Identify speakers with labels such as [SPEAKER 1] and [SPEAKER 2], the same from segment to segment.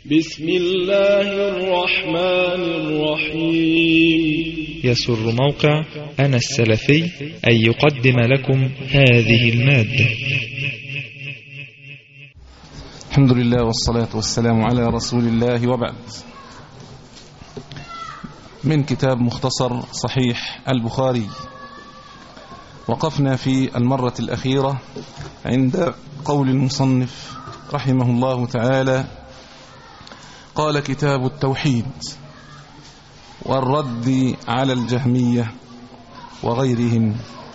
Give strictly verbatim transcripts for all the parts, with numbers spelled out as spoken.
[SPEAKER 1] بسم الله الرحمن الرحيم.
[SPEAKER 2] يسر موقع أنا السلفي أن يقدم لكم هذه المادة.
[SPEAKER 3] الحمد لله والصلاة والسلام على رسول الله، وبعد. من كتاب مختصر صحيح البخاري، وقفنا في المرة الأخيرة عند قول المصنف رحمه الله تعالى: قال كتاب التوحيد والرد على الجهمية وغيرهم.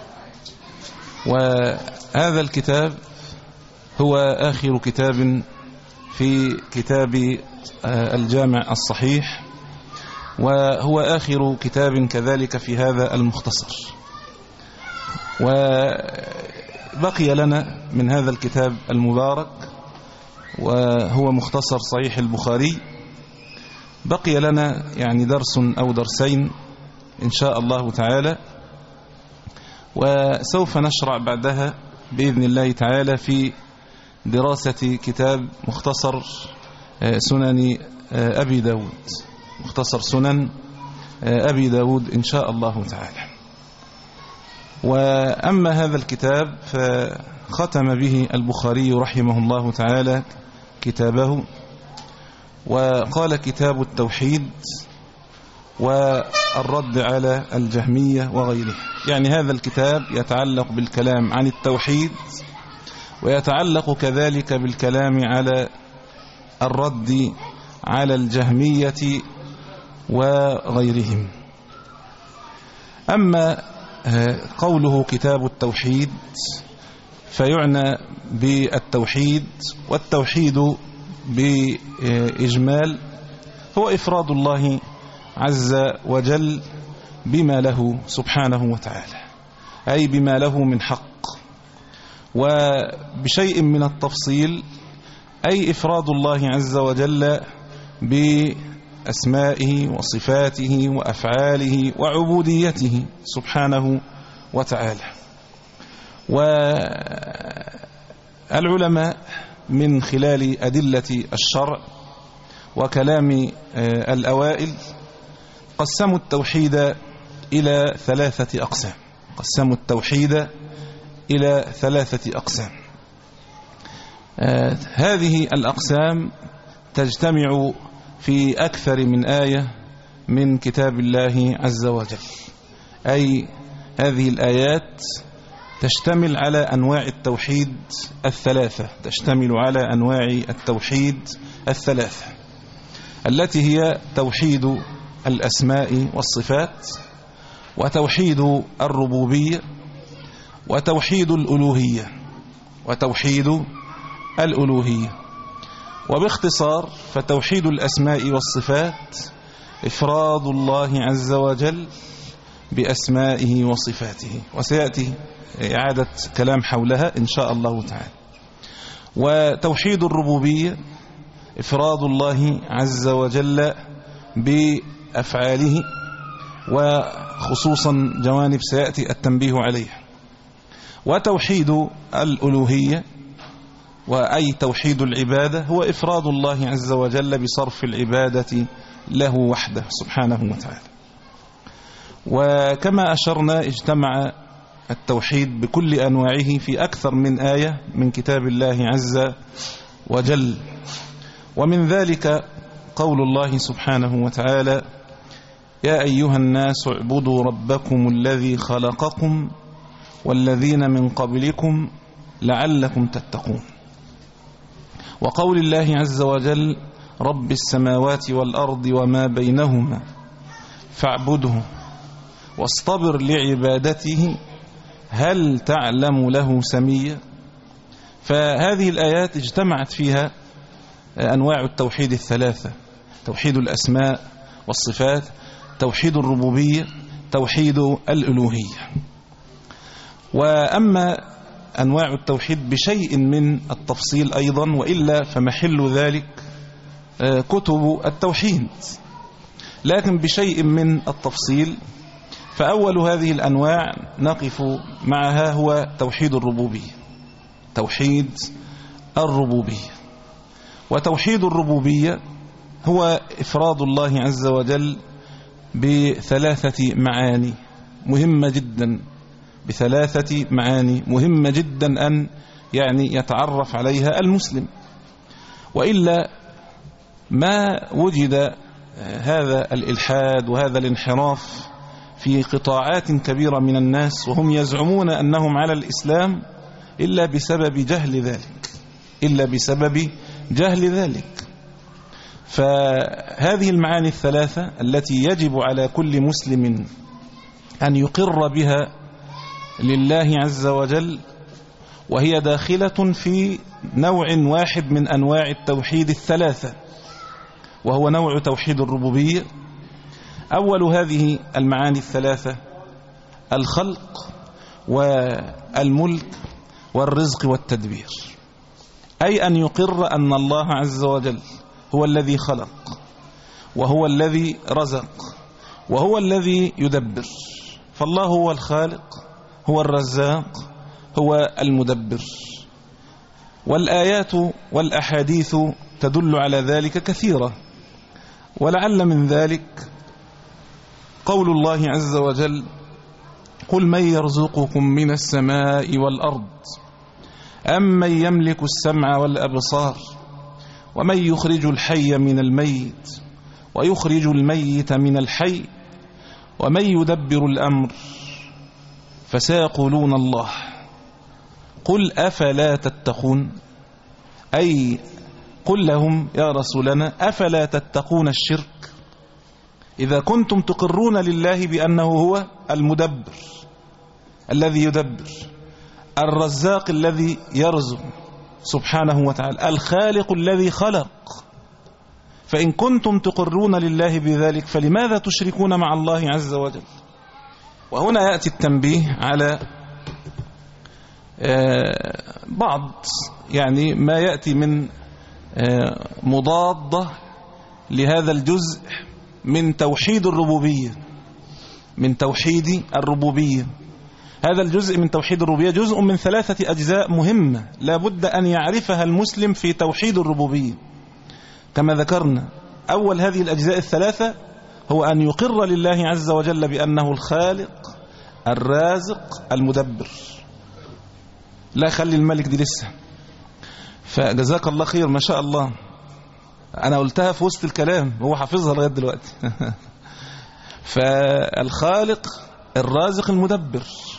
[SPEAKER 3] وهذا الكتاب هو آخر كتاب في كتاب الجامع الصحيح، وهو آخر كتاب كذلك في هذا المختصر. وبقي لنا من هذا الكتاب المبارك وهو مختصر صحيح البخاري، بقي لنا يعني درس أو درسين إن شاء الله تعالى، وسوف نشرع بعدها بإذن الله تعالى في دراسة كتاب مختصر سنن أبي داود، مختصر سنن أبي داود إن شاء الله تعالى. وأما هذا الكتاب فختم به البخاري رحمه الله تعالى كتابه، وقال كتاب التوحيد والرد على الجهمية وغيره. يعني هذا الكتاب يتعلق بالكلام عن التوحيد، ويتعلق كذلك بالكلام على الرد على الجهمية وغيرهم. أما قوله كتاب التوحيد فيعنى بالتوحيد، والتوحيد بإجمال هو إفراد الله عز وجل بما له سبحانه وتعالى، أي بما له من حق، وبشيء من التفصيل أي إفراد الله عز وجل بأسمائه وصفاته وأفعاله وعبوديته سبحانه وتعالى. والعلماء من خلال أدلة الشرع وكلام الأوائل قسموا التوحيد إلى ثلاثة أقسام قسموا التوحيد إلى ثلاثة أقسام. هذه الأقسام تجتمع في أكثر من آية من كتاب الله عز وجل، أي هذه الآيات تشتمل على أنواع التوحيد الثلاثة تشتمل على أنواع التوحيد الثلاثة التي هي توحيد الأسماء والصفات، وتوحيد الربوبية، وتوحيد الألوهية وتوحيد الألوهية. وباختصار فتوحيد الأسماء والصفات إفراد الله عز وجل بأسمائه وصفاته، وسيأتي إعادة كلام حولها إن شاء الله تعالى. وتوحيد الربوبية إفراد الله عز وجل بأفعاله، وخصوصا جوانب سيأتي التنبيه عليها. وتوحيد الألوهية وأي توحيد العبادة هو إفراد الله عز وجل بصرف العبادة له وحده سبحانه وتعالى. وكما أشرنا اجتمع التوحيد بكل أنواعه في أكثر من آية من كتاب الله عز وجل. ومن ذلك قول الله سبحانه وتعالى: يا أيها الناس اعبدوا ربكم الذي خلقكم والذين من قبلكم لعلكم تتقون. وقول الله عز وجل: رب السماوات والأرض وما بينهما فاعبده واصطبر لعبادته هل تعلم له سميا. فهذه الآيات اجتمعت فيها أنواع التوحيد الثلاثة: توحيد الأسماء والصفات، توحيد الربوبية، توحيد الألوهية. وأما أنواع التوحيد بشيء من التفصيل أيضا، وإلا فمحل ذلك كتب التوحيد، لكن بشيء من التفصيل. فأول هذه الأنواع نقف معها هو توحيد الربوبية توحيد الربوبية وتوحيد الربوبية هو إفراد الله عز وجل بثلاثة معاني مهمة جدا بثلاثة معاني مهمة جدا أن يعني يتعرف عليها المسلم، وإلا ما وجد هذا الإلحاد وهذا الانحراف في قطاعات كبيرة من الناس وهم يزعمون أنهم على الإسلام إلا بسبب جهل ذلك إلا بسبب جهل ذلك. فهذه المعاني الثلاثة التي يجب على كل مسلم أن يقر بها لله عز وجل، وهي داخلة في نوع واحد من أنواع التوحيد الثلاثة، وهو نوع توحيد الربوبية. أول هذه المعاني الثلاثة الخلق والملك والرزق والتدبير، أي أن يقر أن الله عز وجل هو الذي خلق وهو الذي رزق وهو الذي يدبر. فالله هو الخالق، هو الرزاق، هو المدبر. والآيات والأحاديث تدل على ذلك كثيرة، ولعل من ذلك قول الله عز وجل: قل من يرزقكم من السماء والأرض أمن يملك السمع والأبصار ومن يخرج الحي من الميت ويخرج الميت من الحي ومن يدبر الأمر فسيقولون الله قل أفلا تتقون. أي قل لهم يا رسولنا أفلا تتقون الشرك إذا كنتم تقرون لله بأنه هو المدبر الذي يدبر، الرزاق الذي يرزق سبحانه وتعالى، الخالق الذي خلق. فإن كنتم تقرون لله بذلك فلماذا تشركون مع الله عز وجل؟ وهنا يأتي التنبيه على بعض يعني ما يأتي من مضادة لهذا الجزء من توحيد الربوبية من توحيد الربوبية هذا الجزء من توحيد الربوبية جزء من ثلاثة أجزاء مهمة لا بد أن يعرفها المسلم في توحيد الربوبية. كما ذكرنا، أول هذه الأجزاء الثلاثة هو أن يقر لله عز وجل بأنه الخالق الرازق المدبر. لا خلي الملك دي لسه، فجزاك الله خير ما شاء الله، أنا قلتها في وسط الكلام هو حافظها لغاية دلوقتي. فالخالق الرازق المدبر،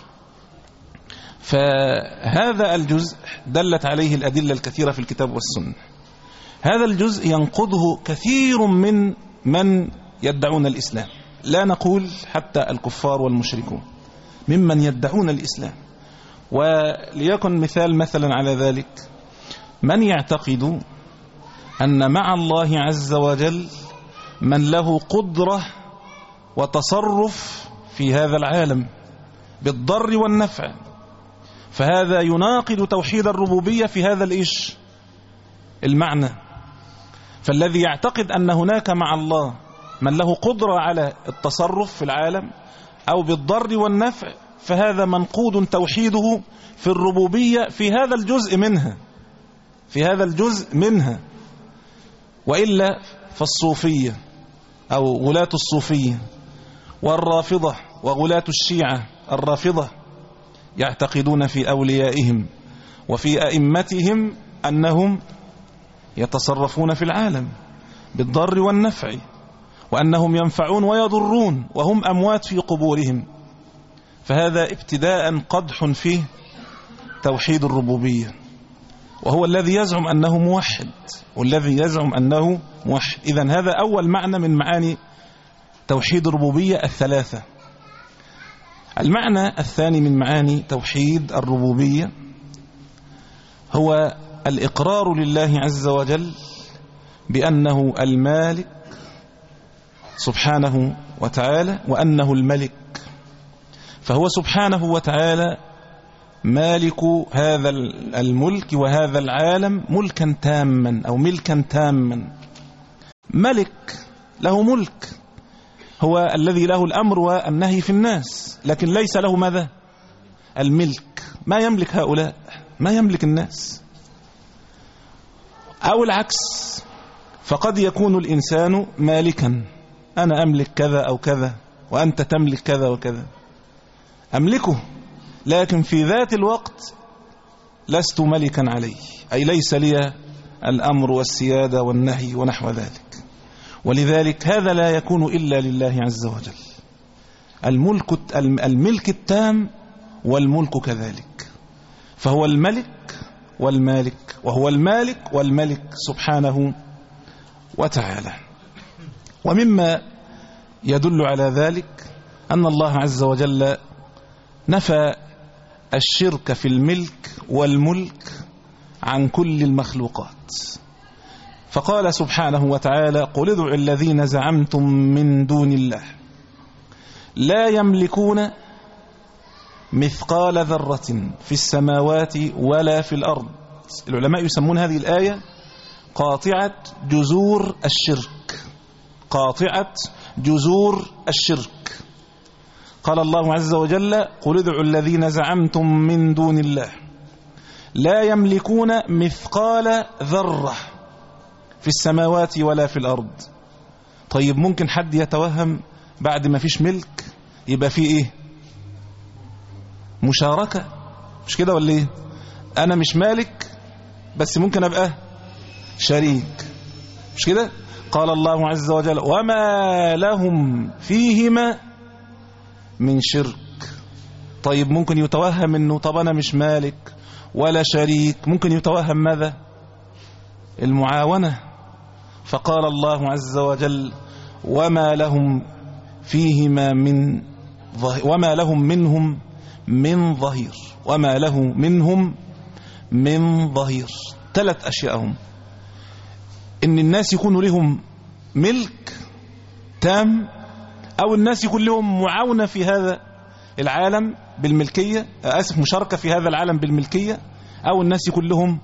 [SPEAKER 3] فهذا الجزء دلت عليه الأدلة الكثيرة في الكتاب والسنة. هذا الجزء ينقضه كثير من من يدعون الإسلام، لا نقول حتى الكفار والمشركون، ممن يدعون الإسلام. وليكن مثال مثلا على ذلك من يعتقد أن مع الله عز وجل من له قدرة وتصرف في هذا العالم بالضر والنفع، فهذا يناقض توحيد الربوبية في هذا الإيش المعنى. فالذي يعتقد أن هناك مع الله من له قدرة على التصرف في العالم أو بالضر والنفع، فهذا منقوض توحيده في الربوبية في هذا الجزء منها في هذا الجزء منها وإلا فالصوفية أو غلاة الصوفية والرافضة وغلاة الشيعة الرافضة يعتقدون في أوليائهم وفي أئمتهم أنهم يتصرفون في العالم بالضر والنفع، وأنهم ينفعون ويضرون وهم أموات في قبورهم. فهذا ابتداء قدح فيه توحيد الربوبية، وهو الذي يزعم أنه موحد والذي يزعم أنه موحد. إذن هذا أول معنى من معاني توحيد الربوبية الثلاثة. المعنى الثاني من معاني توحيد الربوبية هو الإقرار لله عز وجل بأنه المالك سبحانه وتعالى وأنه الملك. فهو سبحانه وتعالى مالك هذا الملك وهذا العالم ملكا تاما أو ملكا تاما. ملك له ملك، هو الذي له الأمر والنهي في الناس، لكن ليس له ماذا؟ الملك. ما يملك هؤلاء، ما يملك الناس. أو العكس، فقد يكون الإنسان مالكا، أنا أملك كذا أو كذا وأنت تملك كذا وكذا، أملكه، لكن في ذات الوقت لست ملكا عليه، أي ليس لي الأمر والسيادة والنهي ونحو ذلك. ولذلك هذا لا يكون إلا لله عز وجل، الملك الملك التام والملك كذلك، فهو الملك والمالك، وهو المالك والملك سبحانه وتعالى. ومما يدل على ذلك أن الله عز وجل نفى الشرك في الملك والملك عن كل المخلوقات، فقال سبحانه وتعالى: قل ادعوا الذين زعمتم من دون الله لا يملكون مثقال ذرة في السماوات ولا في الأرض. العلماء يسمون هذه الآية قاطعة جذور الشرك، قاطعة جذور الشرك. قال الله عز وجل: قل ادعوا الذين زعمتم من دون الله لا يملكون مثقال ذرة في السماوات ولا في الأرض. طيب ممكن حد يتوهم بعد ما فيش ملك يبقى فيه ايه؟ مشاركة، مش كده ولا ايه؟ انا مش مالك بس ممكن ابقى شريك، مش كده؟ قال الله عز وجل: وما لهم فيهما من شرك. طيب ممكن يتوهم انه طب انا مش مالك ولا شريك، ممكن يتوهم ماذا؟ المعاونة. فقال الله عز وجل: وما لهم فيهما من ظهير، وما لهم منهم من ظهير، وما له منهم من ظهير. ثلاث أشياء هم: إن الناس يكونوا لهم ملك تام، أو الناس يكون لهم معاونة في هذا العالم بالملكية، آسف مشاركة في هذا العالم بالملكية، أو الناس يكون لهم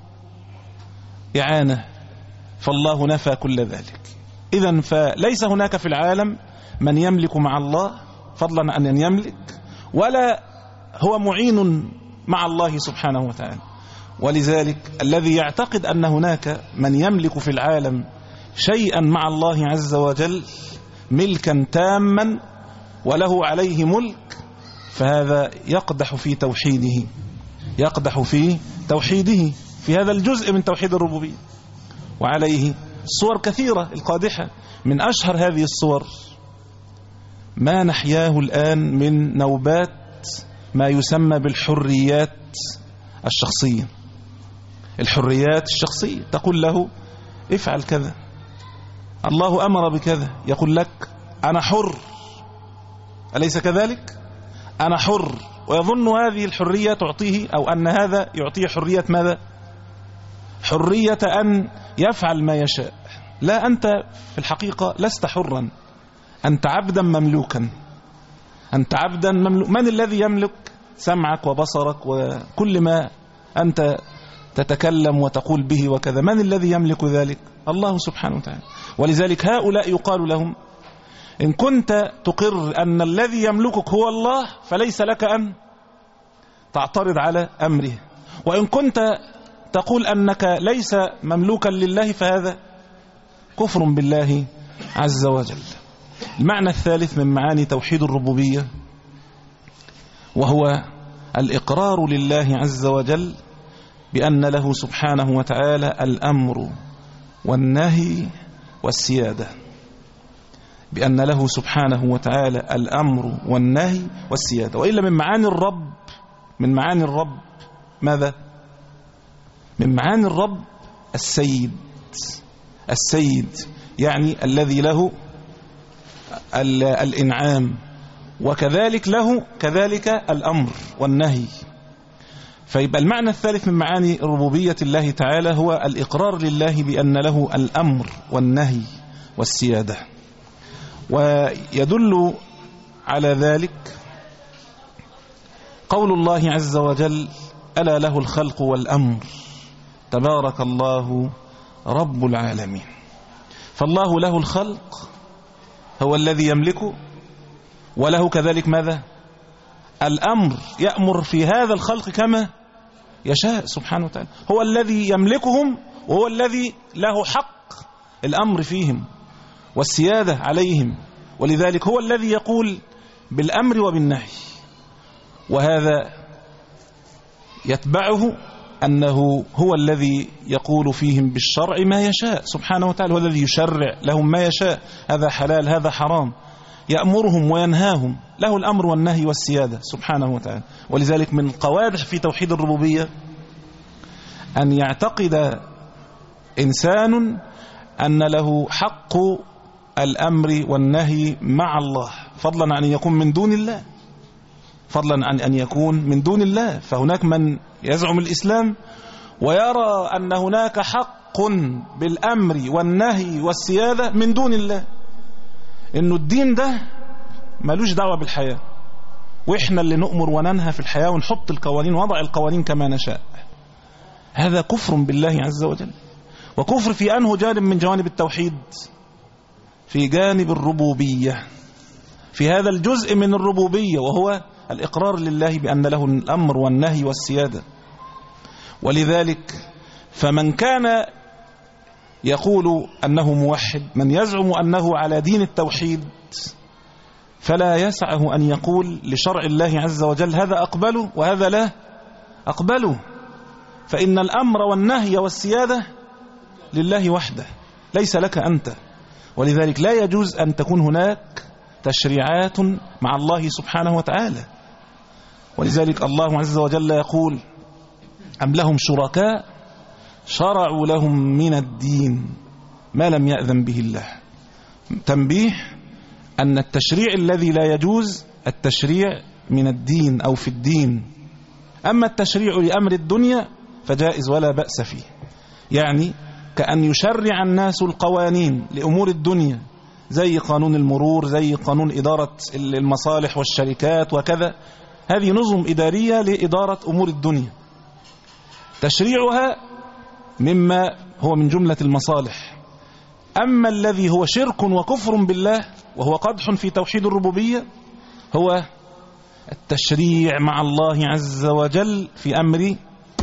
[SPEAKER 3] إعانة. فالله نفى كل ذلك. إذن فليس هناك في العالم من يملك مع الله فضلا عن أن يملك، ولا هو معين مع الله سبحانه وتعالى. ولذلك الذي يعتقد أن هناك من يملك في العالم شيئا مع الله عز وجل ملكا تاما وله عليه ملك، فهذا يقدح في توحيده، يقدح في توحيده في هذا الجزء من توحيد الربوبية. وعليه صور كثيرة القادحة، من أشهر هذه الصور ما نحياه الآن من نوبات ما يسمى بالحريات الشخصية. الحريات الشخصية تقول له افعل كذا، الله أمر بكذا، يقول لك أنا حر، أليس كذلك؟ أنا حر، ويظن هذه الحرية تعطيه، أو أن هذا يعطيه حرية ماذا؟ حرية أن يفعل ما يشاء. لا، أنت في الحقيقة لست حرا، أنت عبدا مملوكا، أنت عبدا مملوك. من الذي يملك سمعك وبصرك وكل ما أنت تتكلم وتقول به وكذا؟ من الذي يملك ذلك؟ الله سبحانه وتعالى. ولذلك هؤلاء يقال لهم: إن كنت تقر أن الذي يملكك هو الله فليس لك أن تعترض على أمره، وإن كنت تقول أنك ليس مملوكا لله فهذا كفر بالله عز وجل. المعنى الثالث من معاني توحيد الربوبية وهو الإقرار لله عز وجل بأن له سبحانه وتعالى الأمر والنهي والسيادة، بأن له سبحانه وتعالى الأمر والنهي والسيادة. وإلا من معاني الرب، من معاني الرب ماذا؟ من معاني الرب السيد. السيد يعني الذي له الإنعام، وكذلك له كذلك الأمر والنهي. فيبقى المعنى الثالث من معاني ربوبية الله تعالى هو الإقرار لله بأن له الأمر والنهي والسيادة. ويدل على ذلك قول الله عز وجل: ألا له الخلق والأمر تبارك الله رب العالمين. فالله له الخلق، هو الذي يملكه، وله كذلك ماذا؟ الأمر، يأمر في هذا الخلق كما يشاء سبحانه وتعالى. هو الذي يملكهم، وهو الذي له حق الأمر فيهم والسيادة عليهم، ولذلك هو الذي يقول بالأمر وبالنهي، وهذا يتبعه أنه هو الذي يقول فيهم بالشرع ما يشاء سبحانه وتعالى، هو الذي يشرع لهم ما يشاء، هذا حلال هذا حرام، يأمرهم وينهاهم، له الأمر والنهي والسيادة سبحانه وتعالى. ولذلك من القواعد في توحيد الربوبية أن يعتقد إنسان أن له حق الأمر والنهي مع الله، فضلا عن أن يكون من دون الله، فضلا عن أن يكون من دون الله. فهناك من يزعم الإسلام ويرى أن هناك حق بالأمر والنهي والسيادة من دون الله، إنه الدين ده ملوش دعوة بالحياة، وإحنا اللي نؤمر وننهى في الحياة ونحط القوانين وضع القوانين كما نشاء. هذا كفر بالله عز وجل، وكفر في أنه جانب من جوانب التوحيد، في جانب الربوبية، في هذا الجزء من الربوبية، وهو الإقرار لله بأن له الأمر والنهي والسيادة. ولذلك فمن كان يقول أنه موحد، من يزعم أنه على دين التوحيد، فلا يسعه أن يقول لشرع الله عز وجل هذا أقبله وهذا لا أقبله، فإن الأمر والنهي والسيادة لله وحده، ليس لك أنت. ولذلك لا يجوز أن تكون هناك تشريعات مع الله سبحانه وتعالى. ولذلك الله عز وجل يقول أم لهم شركاء شرعوا لهم من الدين ما لم يأذن به الله. تنبيه أن التشريع الذي لا يجوز التشريع من الدين أو في الدين، أما التشريع لأمر الدنيا فجائز ولا بأس فيه، يعني كأن يشرع الناس القوانين لأمور الدنيا زي قانون المرور، زي قانون إدارة المصالح والشركات وكذا، هذه نظم إدارية لإدارة أمور الدنيا، تشريعها مما هو من جملة المصالح. أما الذي هو شرك وكفر بالله وهو قدح في توحيد الربوبية هو التشريع مع الله عز وجل في أمر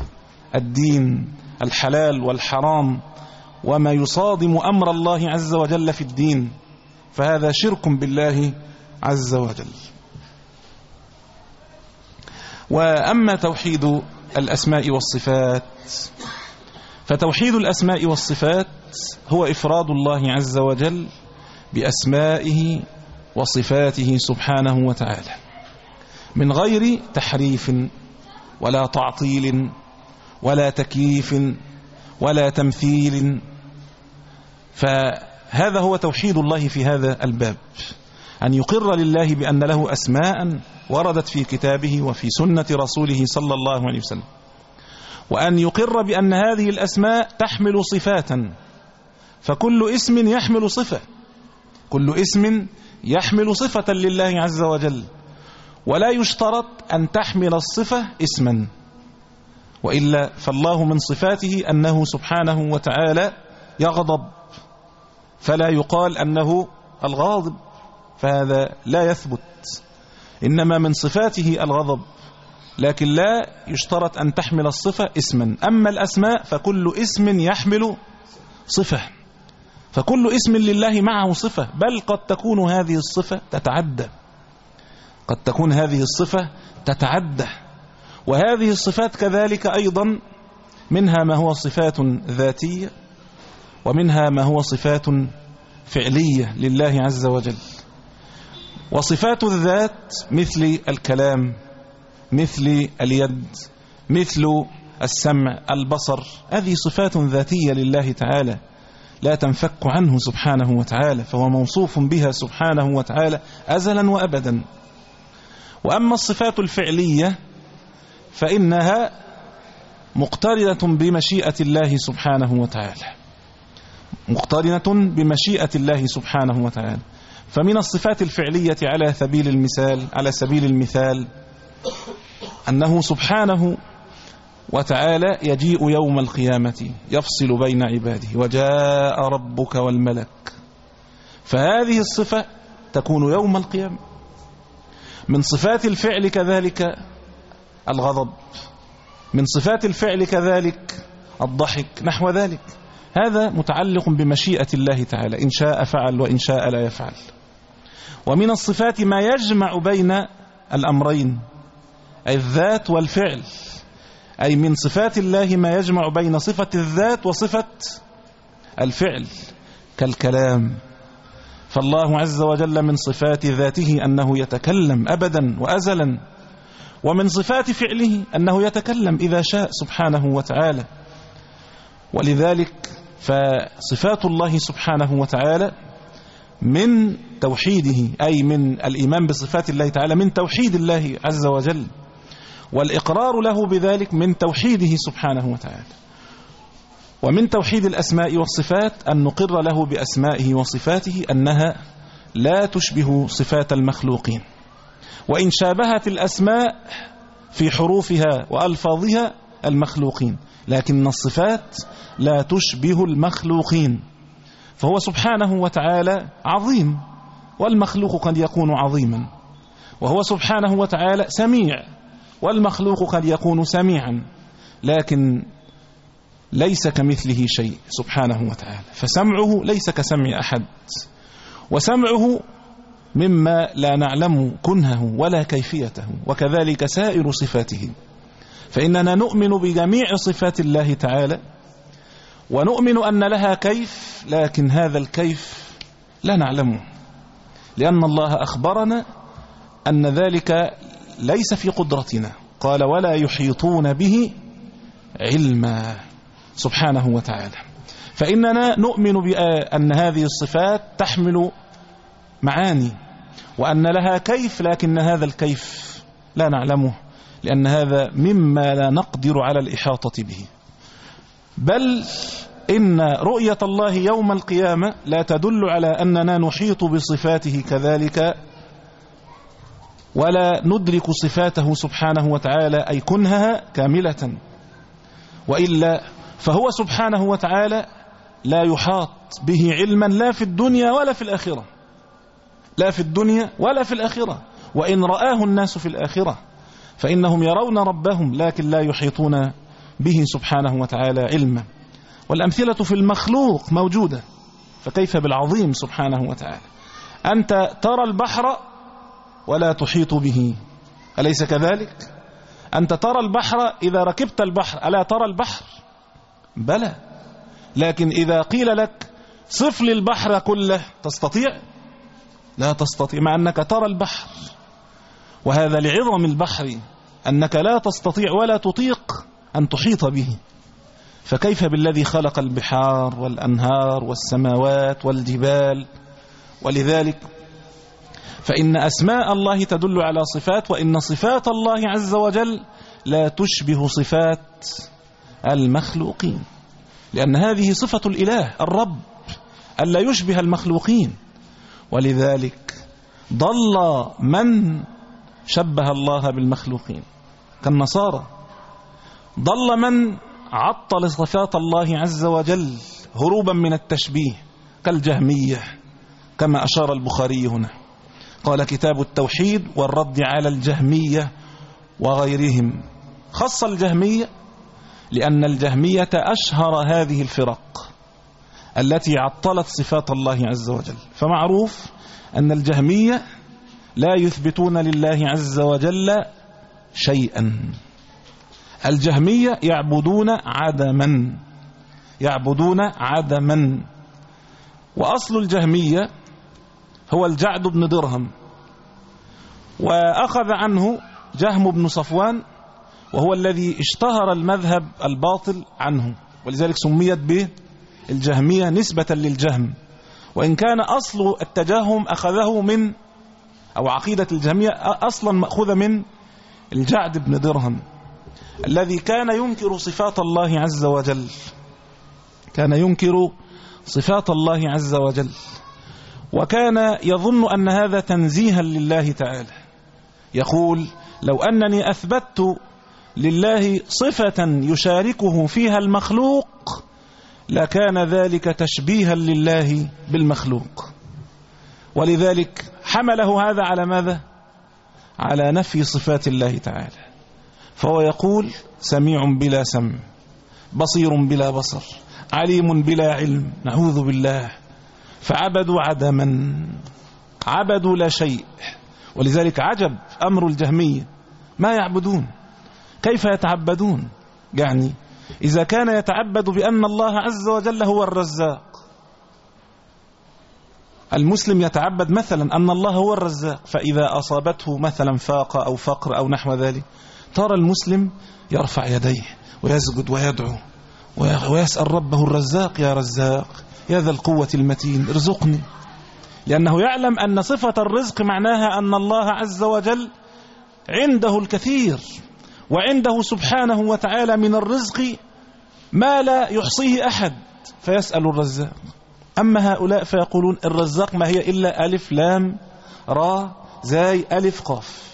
[SPEAKER 3] الدين، الحلال والحرام وما يصادم أمر الله عز وجل في الدين، فهذا شرك بالله عز وجل. وأما توحيد الأسماء والصفات، فتوحيد الأسماء والصفات هو إفراد الله عز وجل بأسمائه وصفاته سبحانه وتعالى من غير تحريف ولا تعطيل ولا تكييف ولا تمثيل. فهذا هو توحيد الله في هذا الباب، أن يقر لله بأن له أسماء وردت في كتابه وفي سنة رسوله صلى الله عليه وسلم، وأن يقر بأن هذه الأسماء تحمل صفاتا، فكل اسم يحمل صفة، كل اسم يحمل صفة لله عز وجل، ولا يشترط أن تحمل الصفة اسما، وإلا فالله من صفاته أنه سبحانه وتعالى يغضب، فلا يقال أنه الغاضب، فهذا لا يثبت، إنما من صفاته الغضب، لكن لا يشترط أن تحمل الصفة اسما. أما الأسماء فكل اسم يحمل صفة، فكل اسم لله معه صفة، بل قد تكون هذه الصفة تتعدى، قد تكون هذه الصفة تتعدى. وهذه الصفات كذلك أيضا منها ما هو صفات ذاتية، ومنها ما هو صفات فعلية لله عز وجل. وصفات الذات مثل الكلام، مثل اليد، مثل السمع، البصر، هذه صفات ذاتية لله تعالى لا تنفك عنه سبحانه وتعالى، فهو موصوف بها سبحانه وتعالى أزلا وأبدا. وأما الصفات الفعلية فإنها مقترنة بمشيئة الله سبحانه وتعالى، مقترنة بمشيئة الله سبحانه وتعالى. فمن الصفات الفعلية على سبيل المثال على سبيل المثال أنه سبحانه وتعالى يجيء يوم القيامة يفصل بين عباده وجاء ربك والملك، فهذه الصفة تكون يوم القيامة. من صفات الفعل كذلك الغضب، من صفات الفعل كذلك الضحك، نحو ذلك. هذا متعلق بمشيئة الله تعالى، إن شاء فعل وإن شاء لا يفعل. ومن الصفات ما يجمع بين الأمرين، أي الذات والفعل، أي من صفات الله ما يجمع بين صفة الذات وصفة الفعل كالكلام. فالله عز وجل من صفات ذاته أنه يتكلم أبدا وأزلا، ومن صفات فعله أنه يتكلم إذا شاء سبحانه وتعالى. ولذلك فصفات الله سبحانه وتعالى من توحيده، أي من الإيمان بصفات الله تعالى من توحيد الله عز وجل، والإقرار له بذلك من توحيده سبحانه وتعالى. ومن توحيد الأسماء والصفات أن نقر له بأسمائه وصفاته أنها لا تشبه صفات المخلوقين، وإن شابهت الأسماء في حروفها وألفاظها المخلوقين، لكن الصفات لا تشبه المخلوقين. فهو سبحانه وتعالى عظيم، والمخلوق قد يكون عظيما، وهو سبحانه وتعالى سميع، والمخلوق قد يكون سميعا، لكن ليس كمثله شيء سبحانه وتعالى. فسمعه ليس كسمع أحد، وسمعه مما لا نعلم كنهه ولا كيفيته، وكذلك سائر صفاته. فإننا نؤمن بجميع صفات الله تعالى، ونؤمن أن لها كيف، لكن هذا الكيف لا نعلمه، لأن الله أخبرنا أن ذلك ليس في قدرتنا. قال ولا يحيطون به علما سبحانه وتعالى. فإننا نؤمن بأن هذه الصفات تحمل معاني، وأن لها كيف، لكن هذا الكيف لا نعلمه، لأن هذا مما لا نقدر على الإحاطة به. بل إن رؤية الله يوم القيامة لا تدل على أننا نحيط بصفاته كذلك، ولا ندرك صفاته سبحانه وتعالى أي كنهها كاملة، وإلا فهو سبحانه وتعالى لا يحاط به علما لا في الدنيا ولا في الآخرة، لا في الدنيا ولا في الآخرة. وإن رآه الناس في الآخرة فإنهم يرون ربهم، لكن لا يحيطون به سبحانه وتعالى علما. والأمثلة في المخلوق موجودة، فكيف بالعظيم سبحانه وتعالى؟ أنت ترى البحر ولا تحيط به، أليس كذلك؟ أنت ترى البحر، إذا ركبت البحر ألا ترى البحر؟ بلى، لكن إذا قيل لك صف لي البحر كله تستطيع؟ لا تستطيع، مع أنك ترى البحر. وهذا لعظم البحر، أنك لا تستطيع ولا تطيق أن تحيط به، فكيف بالذي خلق البحار والأنهار والسماوات والجبال؟ ولذلك فإن أسماء الله تدل على صفات، وإن صفات الله عز وجل لا تشبه صفات المخلوقين، لأن هذه صفة الإله الرب ألا يشبه المخلوقين. ولذلك ضل من شبه الله بالمخلوقين كالنصارى، ضل من عطل صفات الله عز وجل هروبا من التشبيه كالجهمية، كما أشار البخاري هنا، قال كتاب التوحيد والرد على الجهمية وغيرهم. خص الجهمية لأن الجهمية أشهر هذه الفرق التي عطلت صفات الله عز وجل. فمعروف أن الجهمية لا يثبتون لله عز وجل شيئا. الجهمية يعبدون عدما، يعبدون عدما. وأصل الجهمية هو الجعد بن درهم، وأخذ عنه جهم بن صفوان، وهو الذي اشتهر المذهب الباطل عنه، ولذلك سميت به الجهمية نسبة للجهم، وإن كان أصل التجهم أخذه من، أو عقيدة الجهمية أصلا مأخوذة من الجعد بن درهم الذي كان ينكر صفات الله عز وجل، كان ينكر صفات الله عز وجل، وكان يظن أن هذا تنزيها لله تعالى. يقول لو أنني أثبتت لله صفة يشاركه فيها المخلوق لكان ذلك تشبيها لله بالمخلوق. ولذلك حمله هذا على ماذا؟ على نفي صفات الله تعالى. فهو يقول سميع بلا سمع، بصير بلا بصر، عليم بلا علم، نعوذ بالله. فعبدوا عدما، عبدوا لا شيء. ولذلك عجب أمر الجهمية، ما يعبدون، كيف يتعبدون؟ يعني إذا كان يتعبد بأن الله عز وجل هو الرزاق، المسلم يتعبد مثلا أن الله هو الرزاق، فإذا أصابته مثلا فاقة أو فقر أو نحو ذلك، ترى المسلم يرفع يديه ويسجد ويدعو ويسأل ربه الرزاق، يا رزاق يا ذا القوة المتين ارزقني، لأنه يعلم أن صفة الرزق معناها أن الله عز وجل عنده الكثير، وعنده سبحانه وتعالى من الرزق ما لا يحصيه أحد، فيسأل الرزاق. أما هؤلاء فيقولون الرزاق ما هي إلا ألف لام را زاي ألف قاف.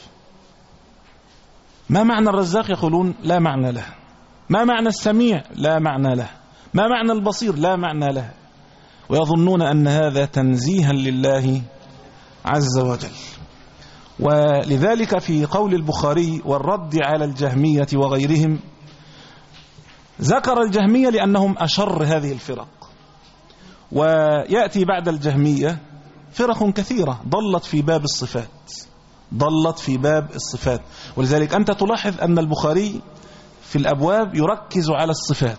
[SPEAKER 3] ما معنى الرزاق؟ يقولون لا معنى له. ما معنى السميع؟ لا معنى له. ما معنى البصير؟ لا معنى له. ويظنون أن هذا تنزيها لله عز وجل. ولذلك في قول البخاري والرد على الجهمية وغيرهم، ذكر الجهمية لأنهم أشر هذه الفرق، ويأتي بعد الجهمية فرق كثيرة ضلت في باب الصفات، ضلت في باب الصفات. ولذلك أنت تلاحظ أن البخاري في الأبواب يركز على الصفات،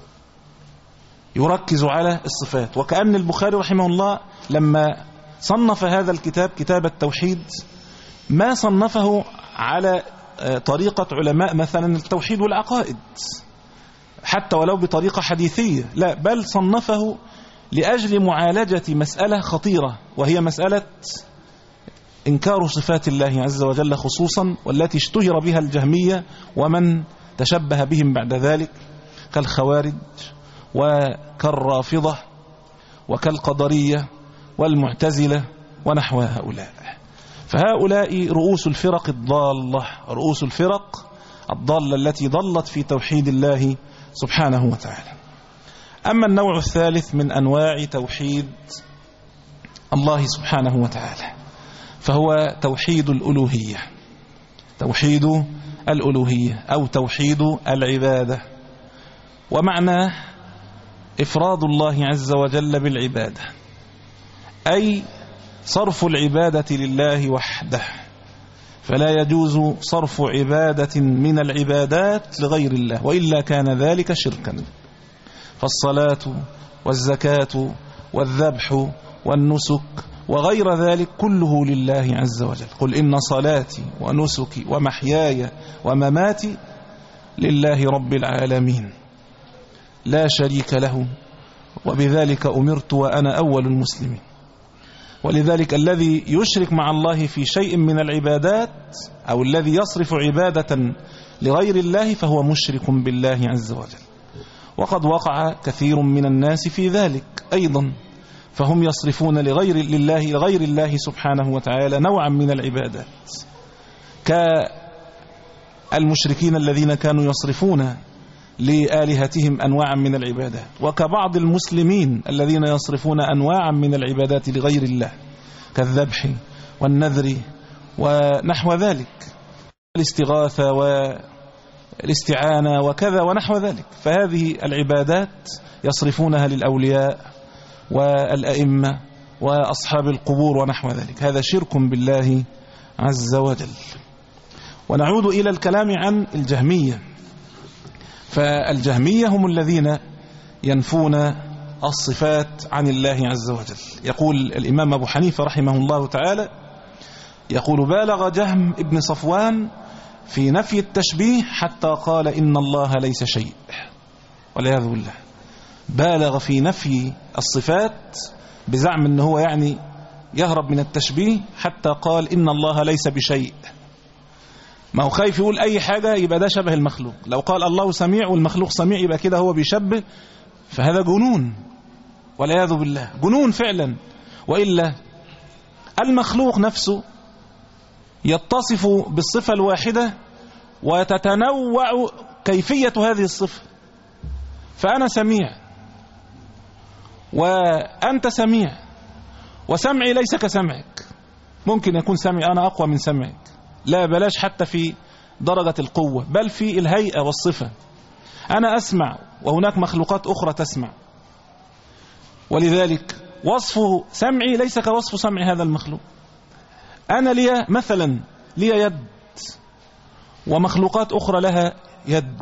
[SPEAKER 3] يركز على الصفات، وكأن البخاري رحمه الله لما صنف هذا الكتاب كتاب التوحيد ما صنفه على طريقة علماء مثلا التوحيد والعقائد حتى ولو بطريقة حديثية، لا، بل صنفه لأجل معالجة مسألة خطيرة، وهي مسألة إنكار صفات الله عز وجل خصوصا، والتي اشتهر بها الجهمية ومن تشبه بهم بعد ذلك كالخوارج وكالرافضة وكالقدرية والمعتزلة ونحو هؤلاء. فهؤلاء رؤوس الفرق الضالة، رؤوس الفرق الضالة التي ضلت في توحيد الله سبحانه وتعالى. أما النوع الثالث من أنواع توحيد الله سبحانه وتعالى فهو توحيد الألوهية، توحيد الألوهية أو توحيد العبادة، ومعناه إفراد الله عز وجل بالعبادة، أي صرف العبادة لله وحده، فلا يجوز صرف عبادة من العبادات لغير الله، وإلا كان ذلك شركا. فالصلاة والزكاة والذبح والنسك وغير ذلك كله لله عز وجل. قل إن صلاتي ونسكي ومحياي ومماتي لله رب العالمين لا شريك له وبذلك أمرت وأنا أول المسلمين. ولذلك الذي يشرك مع الله في شيء من العبادات أو الذي يصرف عبادة لغير الله فهو مشرك بالله عز وجل، وقد وقع كثير من الناس في ذلك أيضا، فهم يصرفون لغير لله لغير الله سبحانه وتعالى نوعا من العبادات، كالمشركين الذين كانوا يصرفون لآلهتهم أنواعا من العبادات، وكبعض المسلمين الذين يصرفون أنواعا من العبادات لغير الله كالذبح والنذر ونحو ذلك، الاستغاثة والاستعانة وكذا ونحو ذلك. فهذه العبادات يصرفونها للأولياء والأئمة وأصحاب القبور ونحو ذلك، هذا شرك بالله عز وجل. ونعود إلى الكلام عن الجهمية. فالجهمية هم الذين ينفون الصفات عن الله عز وجل. يقول الإمام أبو حنيفة رحمه الله تعالى، يقول: بالغ جهم ابن صفوان في نفي التشبيه حتى قال إن الله ليس شيء، والعياذ بالله. بالغ في نفي الصفات بزعم أنه هو يعني يهرب من التشبيه حتى قال إن الله ليس بشيء. ما هو خايف يقول أي حاجة يبقى ده شبه المخلوق، لو قال الله سميع والمخلوق سميع يبقى كده هو بيشبه، فهذا جنون والعياذ بالله، جنون فعلا. وإلا المخلوق نفسه يتصف بالصفة الواحدة وتتنوع كيفية هذه الصفة. فأنا سميع وأنت سميع، وسمعي ليس كسمعك، ممكن يكون سمعي أنا أقوى من سمعك، لا بلاش حتى في درجة القوة، بل في الهيئة والصفة. أنا أسمع وهناك مخلوقات أخرى تسمع، ولذلك وصفه سمعي ليس كوصف سمع هذا المخلوق. أنا لي مثلا لي يد ومخلوقات أخرى لها يد،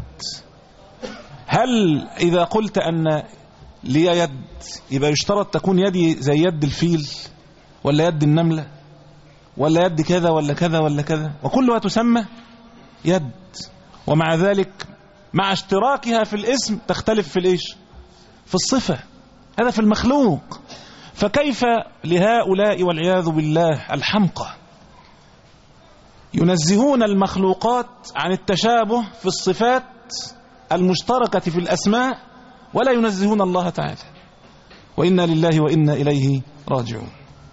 [SPEAKER 3] هل إذا قلت أن لي يد يبقى يشترط تكون يدي زي يد الفيل ولا يد النملة ولا يد كذا ولا كذا ولا كذا؟ وكلها تسمى يد، ومع ذلك مع اشتراكها في الاسم تختلف في الإيش؟ في الصفة. هذا في المخلوق. فكيف لهؤلاء والعياذ بالله الحمقى ينزهون المخلوقات عن التشابه في الصفات المشتركة في الأسماء ولا ينزهون الله تعالى؟ وإنا لله وإنا إليه راجعون.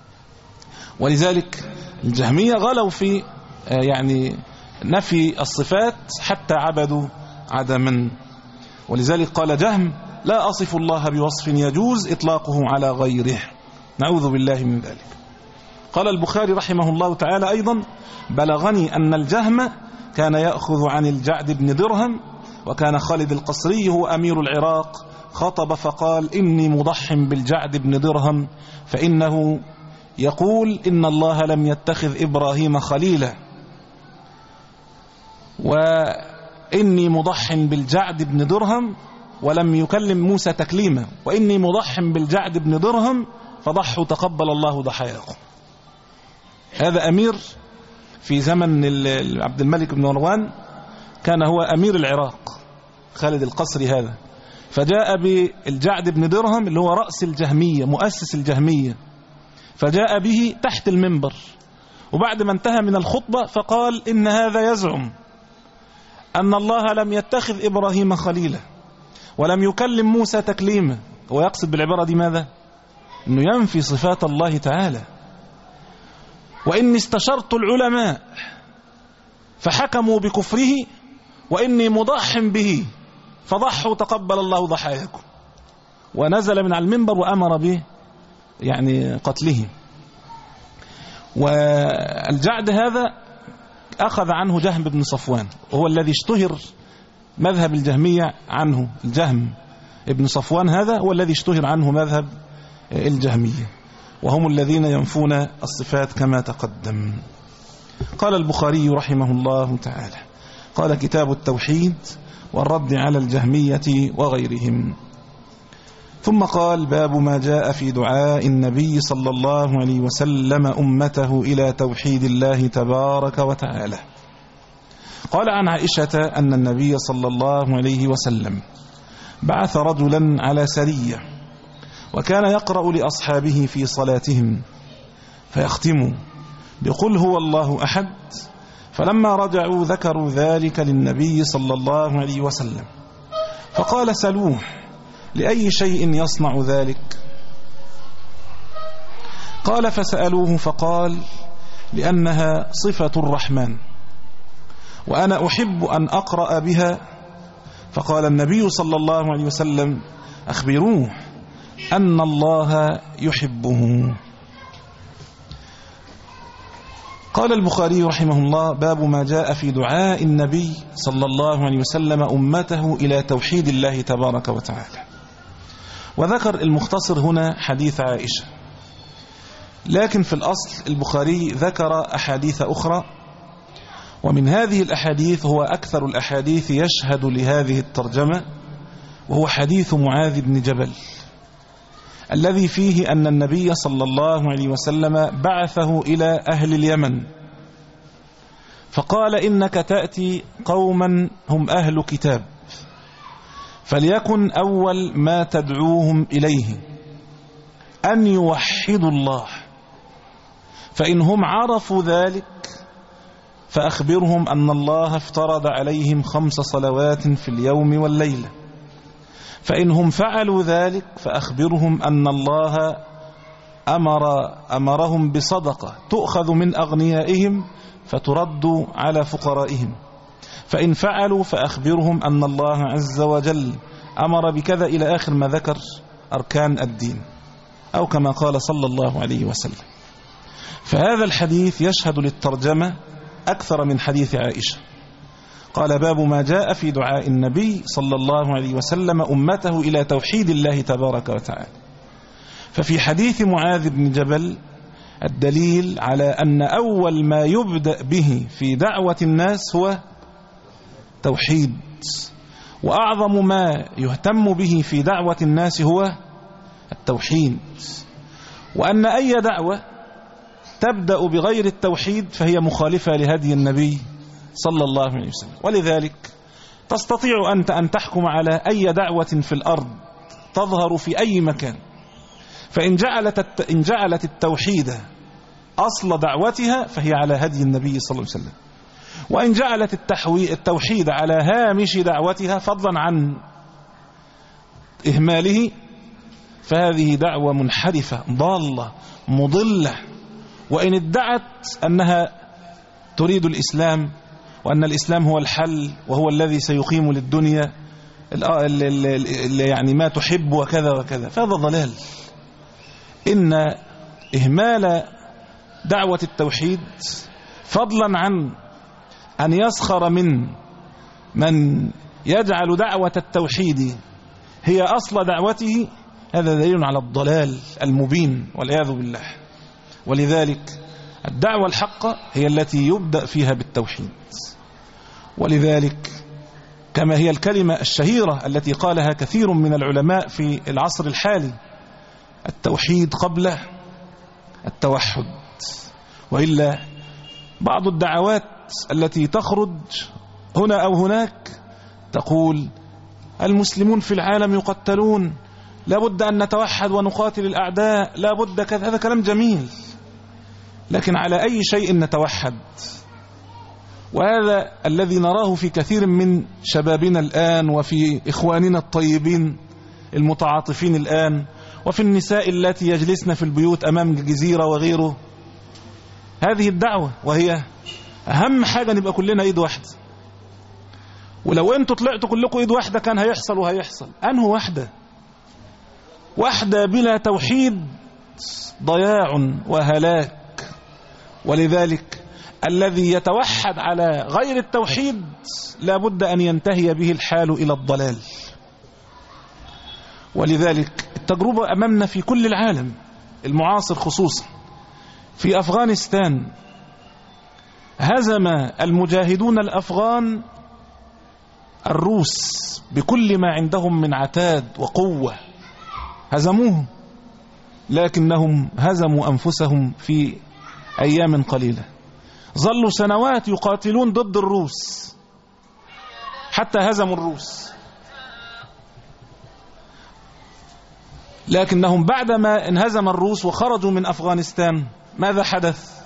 [SPEAKER 3] ولذلك الجهمية غلوا في يعني نفي الصفات حتى عبدوا عدما. ولذلك قال جهم: لا أصف الله بوصف يجوز إطلاقه على غيره، نعوذ بالله من ذلك. قال البخاري رحمه الله تعالى أيضا: بلغني أن الجهم كان يأخذ عن الجعد بن درهم، وكان خالد القصري هو أمير العراق، خطب فقال: إني مضح بالجعد بن درهم فإنه يقول إن الله لم يتخذ إبراهيم خليلا، وإني مضح بالجعد بن درهم ولم يكلم موسى تكليما، وإني مضح بالجعد بن درهم فضحوا تقبل الله ضحاياكم. هذا أمير في زمن عبد الملك بن مروان، كان هو أمير العراق خالد القصري هذا، فجاء بالجعد بن درهم اللي هو رأس الجهمية مؤسس الجهمية، فجاء به تحت المنبر، وبعد ما انتهى من الخطبة فقال: إن هذا يزعم أن الله لم يتخذ إبراهيم خليلا ولم يكلم موسى تكليما. هو يقصد بالعبارة دي ماذا؟ أنه ينفي صفات الله تعالى. وإني استشرت العلماء فحكموا بكفره وإني مضح به فضحوا تقبل الله ضحاياكم، ونزل من على المنبر وأمر به يعني قتله. والجعد هذا أخذ عنه جهم بن صفوان، وهو الذي اشتهر مذهب الجهمية عنه. الجهم ابن صفوان هذا هو الذي اشتهر عنه مذهب الجهمية، وهم الذين ينفون الصفات كما تقدم. قال البخاري رحمه الله تعالى: قال كتاب التوحيد والرد على الجهمية وغيرهم. ثم قال: باب ما جاء في دعاء النبي صلى الله عليه وسلم أمته إلى توحيد الله تبارك وتعالى. قال عن عائشة أن النبي صلى الله عليه وسلم بعث رجلا على سرية، وكان يقرأ لأصحابه في صلاتهم فيختموا بقل هو الله أحد، فلما رجعوا ذكروا ذلك للنبي صلى الله عليه وسلم، فقال: سلوه لأي شيء يصنع ذلك؟ قال: فسألوه فقال: لأنها صفة الرحمن وأنا أحب أن أقرأ بها. فقال النبي صلى الله عليه وسلم: أخبروه أن الله يحبه. قال البخاري رحمه الله: باب ما جاء في دعاء النبي صلى الله عليه وسلم أمته إلى توحيد الله تبارك وتعالى. وذكر المختصر هنا حديث عائشة، لكن في الأصل البخاري ذكر أحاديث أخرى، ومن هذه الأحاديث هو أكثر الأحاديث يشهد لهذه الترجمة، وهو حديث معاذ بن جبل الذي فيه أن النبي صلى الله عليه وسلم بعثه إلى أهل اليمن، فقال: إنك تأتي قوما هم أهل كتاب، فليكن أول ما تدعوهم إليه أن يوحدوا الله، فإن هم عرفوا ذلك فأخبرهم أن الله افترض عليهم خمس صلوات في اليوم والليلة، فإن هم فعلوا ذلك فأخبرهم أن الله أمر أمرهم بصدقة تؤخذ من أغنيائهم فترد على فقرائهم، فإن فعلوا فأخبرهم أن الله عز وجل أمر بكذا إلى آخر ما ذكر أركان الدين، أو كما قال صلى الله عليه وسلم. فهذا الحديث يشهد للترجمة أكثر من حديث عائشة، قال باب ما جاء في دعاء النبي صلى الله عليه وسلم أمته إلى توحيد الله تبارك وتعالى. ففي حديث معاذ بن جبل الدليل على أن أول ما يبدأ به في دعوة الناس هو توحيد، وأعظم ما يهتم به في دعوة الناس هو التوحيد، وأن أي دعوة تبدأ بغير التوحيد فهي مخالفة لهدي النبي صلى الله عليه وسلم. ولذلك تستطيع أنت أن تحكم على أي دعوة في الأرض تظهر في أي مكان، فإن جعلت إن جعلت التوحيد أصل دعوتها فهي على هدي النبي صلى الله عليه وسلم، وإن جعلت التوحيد على هامش دعوتها فضلا عن إهماله فهذه دعوة منحرفة ضالة مضلة، وإن ادعت أنها تريد الإسلام وأن الإسلام هو الحل وهو الذي سيقيم للدنيا يعني ما تحب وكذا وكذا فهذا ضلال. إن إهمال دعوة التوحيد فضلا عن أن يسخر من من يجعل دعوة التوحيد هي أصل دعوته هذا دليل على الضلال المبين والعياذ بالله. ولذلك الدعوة الحقة هي التي يبدأ فيها بالتوحيد، ولذلك كما هي الكلمة الشهيرة التي قالها كثير من العلماء في العصر الحالي: التوحيد قبل التوحد. وإلا بعض الدعوات التي تخرج هنا أو هناك تقول المسلمون في العالم يقتلون، لابد أن نتوحد ونقاتل الأعداء، لابد كذا. هذا كلام جميل، لكن على أي شيء نتوحد؟ وهذا الذي نراه في كثير من شبابنا الآن، وفي إخواننا الطيبين المتعاطفين الآن، وفي النساء التي يجلسن في البيوت أمام الجزيرة وغيره. هذه الدعوة، وهي أهم حاجة نبقى كلنا إيد واحدة. ولو أنتوا طلعتوا كلكم إيد واحدة كان هيحصل وهيحصل. أنه واحدة واحدة بلا توحيد ضياع وهلاك. ولذلك الذي يتوحد على غير التوحيد لابد أن ينتهي به الحال إلى الضلال. ولذلك التجربة أمامنا في كل العالم المعاصر، خصوصا في أفغانستان. هزم المجاهدون الأفغان الروس بكل ما عندهم من عتاد وقوة، هزموهم، لكنهم هزموا أنفسهم في أيام قليلة. ظلوا سنوات يقاتلون ضد الروس حتى هزموا الروس، لكنهم بعدما انهزم الروس وخرجوا من أفغانستان ماذا حدث؟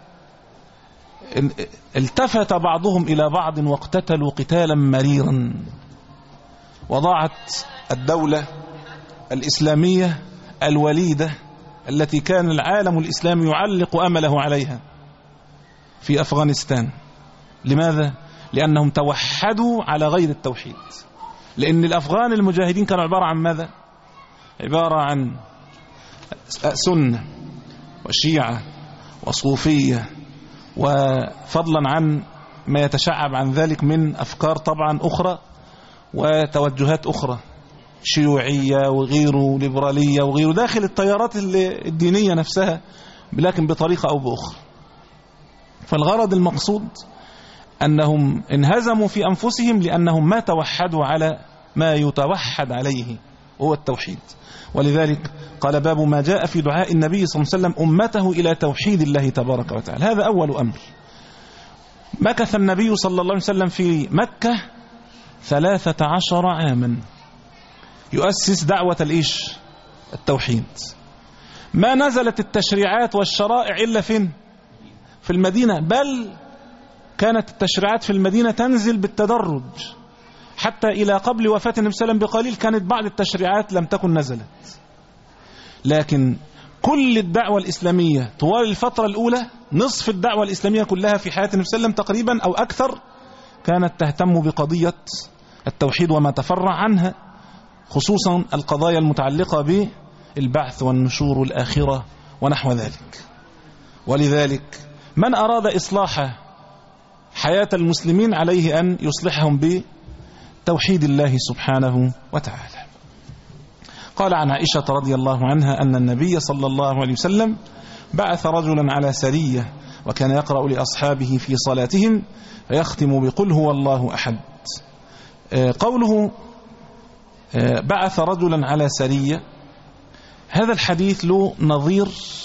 [SPEAKER 3] التفت بعضهم إلى بعض واقتتلوا قتالا مريرا، وضاعت الدولة الإسلامية الوليدة التي كان العالم الإسلامي يعلق أمله عليها في أفغانستان. لماذا؟ لأنهم توحدوا على غير التوحيد. لأن الأفغان المجاهدين كانوا عبارة عن ماذا؟ عبارة عن سنة وشيعة وصوفية، وفضلا عن ما يتشعب عن ذلك من أفكار طبعا أخرى وتوجهات أخرى شيوعية وغيره، ليبرالية وغيره، داخل التيارات الدينية نفسها، لكن بطريقة أو بأخرى. فالغرض المقصود أنهم انهزموا في أنفسهم لأنهم ما توحدوا على ما يتوحد عليه هو التوحيد. ولذلك قال باب ما جاء في دعاء النبي صلى الله عليه وسلم أمته إلى توحيد الله تبارك وتعالى. هذا أول أمر. مكث النبي صلى الله عليه وسلم في مكة ثلاثة عشر عاما يؤسس دعوة الإيش؟ التوحيد. ما نزلت التشريعات والشرائع إلا فين؟ في المدينة، بل كانت التشريعات في المدينة تنزل بالتدرج حتى إلى قبل وفاة النبي صلى الله عليه وسلم بقليل كانت بعض التشريعات لم تكن نزلت. لكن كل الدعوة الإسلامية طوال الفترة الأولى، نصف الدعوة الإسلامية كلها في حياة النبي صلى الله عليه وسلم تقريبا أو أكثر، كانت تهتم بقضية التوحيد وما تفرع عنها، خصوصا القضايا المتعلقة بالبعث والنشور والآخرة ونحو ذلك. ولذلك من أراد إصلاح حياة المسلمين عليه أن يصلحهم بتوحيد الله سبحانه وتعالى. قال عن عائشة رضي الله عنها أن النبي صلى الله عليه وسلم بعث رجلا على سرية وكان يقرأ لأصحابه في صلاتهم فيختم بقل هو الله أحد. قوله بعث رجلا على سرية، هذا الحديث له نظير،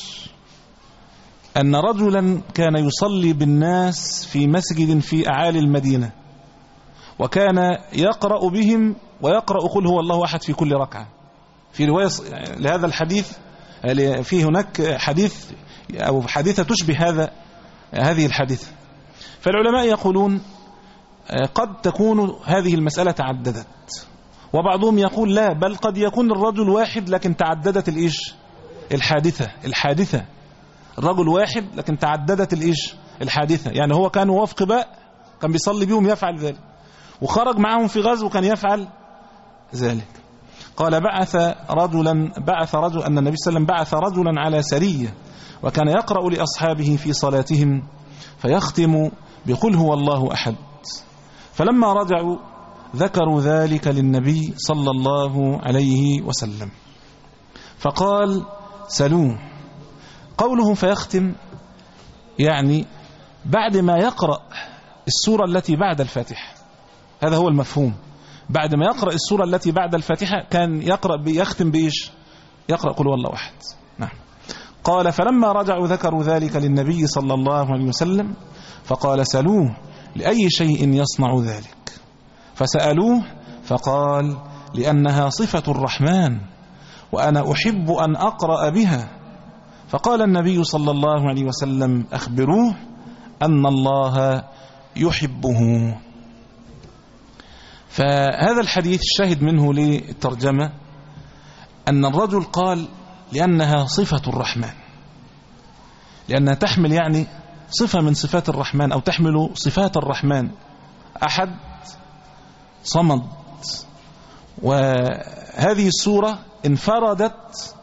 [SPEAKER 3] أن رجلا كان يصلي بالناس في مسجد في أعالي المدينة وكان يقرأ بهم ويقرأ قل هو الله أحد في كل ركعة. في رواية لهذا الحديث في هناك حديث أو حديثة تشبه هذا هذه الحديثة. فالعلماء يقولون قد تكون هذه المسألة تعددت، وبعضهم يقول لا، بل قد يكون الرجل واحد لكن تعددت الإيش الحادثة الحادثة الرجل واحد لكن تعددت الإيش الحادثة. يعني هو كان وفق باء كان بيصلي بهم يفعل ذلك، وخرج معهم في غزو وكان يفعل ذلك. قال بعث رجلا بعث رجل أن النبي صلى الله عليه وسلم بعث رجلا على سرية وكان يقرأ لأصحابه في صلاتهم فيختم بقل هو الله أحد. فلما رجعوا ذكروا ذلك للنبي صلى الله عليه وسلم فقال سلوه. قوله فيختم يعني بعد ما يقرأ السورة التي بعد الفاتحة، هذا هو المفهوم. بعد ما يقرأ السورة التي بعد الفاتحة كان يقرأ بيختم بإيش؟ يقرأ قل هو الله أحد. نعم. قال فلما رجعوا ذكروا ذلك للنبي صلى الله عليه وسلم فقال سلوه لأي شيء يصنع ذلك؟ فسألوه فقال لأنها صفة الرحمن وأنا أحب أن أقرأ بها. فقال النبي صلى الله عليه وسلم أخبروه أن الله يحبه. فهذا الحديث الشاهد منه للترجمة أن الرجل قال لأنها صفة الرحمن، لأنها تحمل يعني صفة من صفات الرحمن أو تحمل صفات الرحمن، أحد، صمد. وهذه السورة انفردت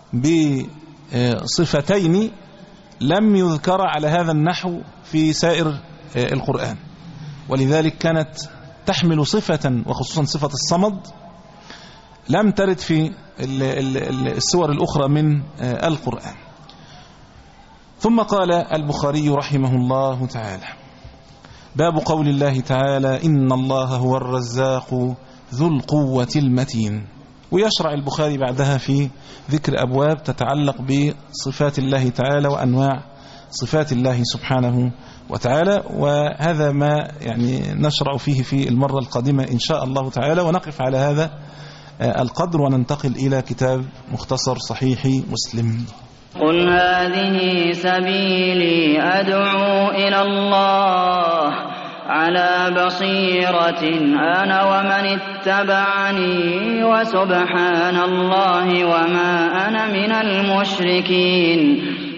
[SPEAKER 3] بصفتين لم يذكر على هذا النحو في سائر القرآن، ولذلك كانت تحمل صفة وخصوصا صفة الصمد لم ترد في السور الأخرى من القرآن. ثم قال البخاري رحمه الله تعالى باب قول الله تعالى إن الله هو الرزاق ذو القوة المتين. ويشرع البخاري بعدها في ذكر أبواب تتعلق بصفات الله تعالى وأنواع صفات الله سبحانه وتعالى، وهذا ما يعني نشرع فيه في المرة القادمة إن شاء الله تعالى، ونقف على هذا القدر وننتقل إلى كتاب مختصر صحيح مسلم.
[SPEAKER 4] قل هذه سبيلي أدعو إلى الله على بصيرة أنا ومن اتبعني وسبحان الله وما أنا من المشركين.